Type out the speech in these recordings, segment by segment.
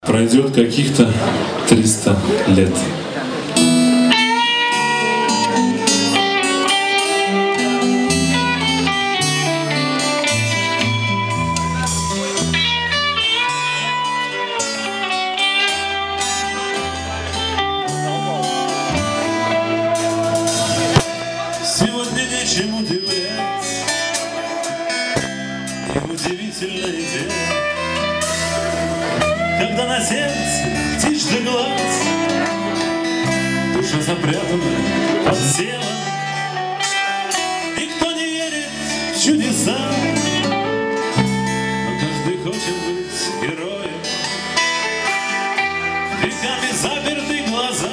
Пройдет каких-то 300 лет. Сегодня нечем удивлять, и удивительное дело, когда на сердце птичь да глаз, душа запрятана под телом. Никто не верит в чудеса, но каждый хочет быть героем. Веками заперты глаза,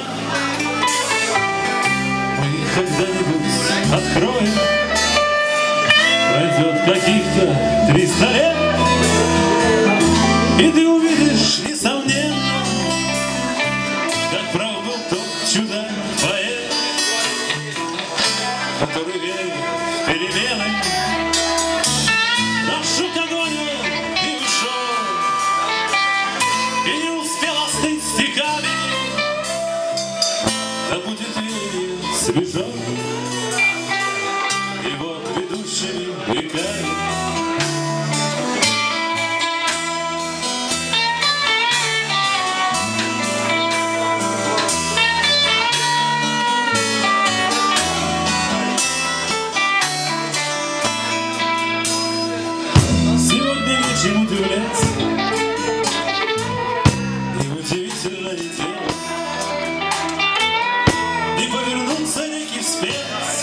мы их когда-нибудь откроем. Пройдет каких-то 300 лет, и ты увидишь, несомненно, как прав был тот чудак-поэт, который верил в перемены. Наш огонь и ушел, и не успел остыть стихами. Да будет верен свежо его ведущими веками. Сегодня нечем удивлять, и удивительное дело, не повернутся реки вспять,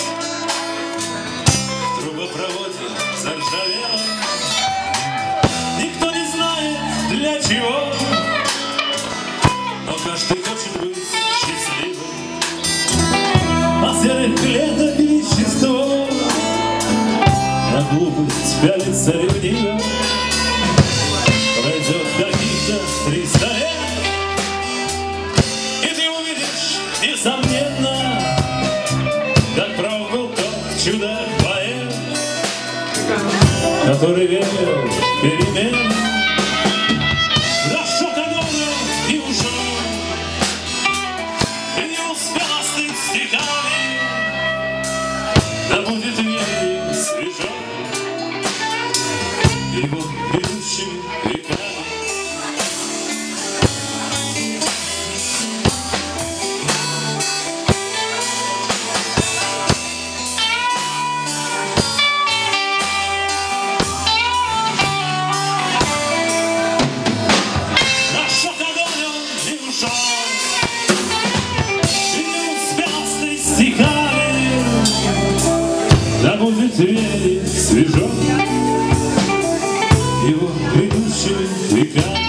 в трубопроводе заржавело. Никто не знает для чего, но каждый хочет быть счастливым. На серых клеток вещество, на глупость пялится ревниво. Пройдет каких-то 300 лет, и ты увидишь, несомненно, как прав был тот чудак-поэт, который верил в перемены. Расшок огонь и ушел, и не успел остыть стихами. Да будет верен свежо его ведущими веками. Расшок огонь и ушел, и не успел остыть стихами. Да будет верен свежо его ведущими веками.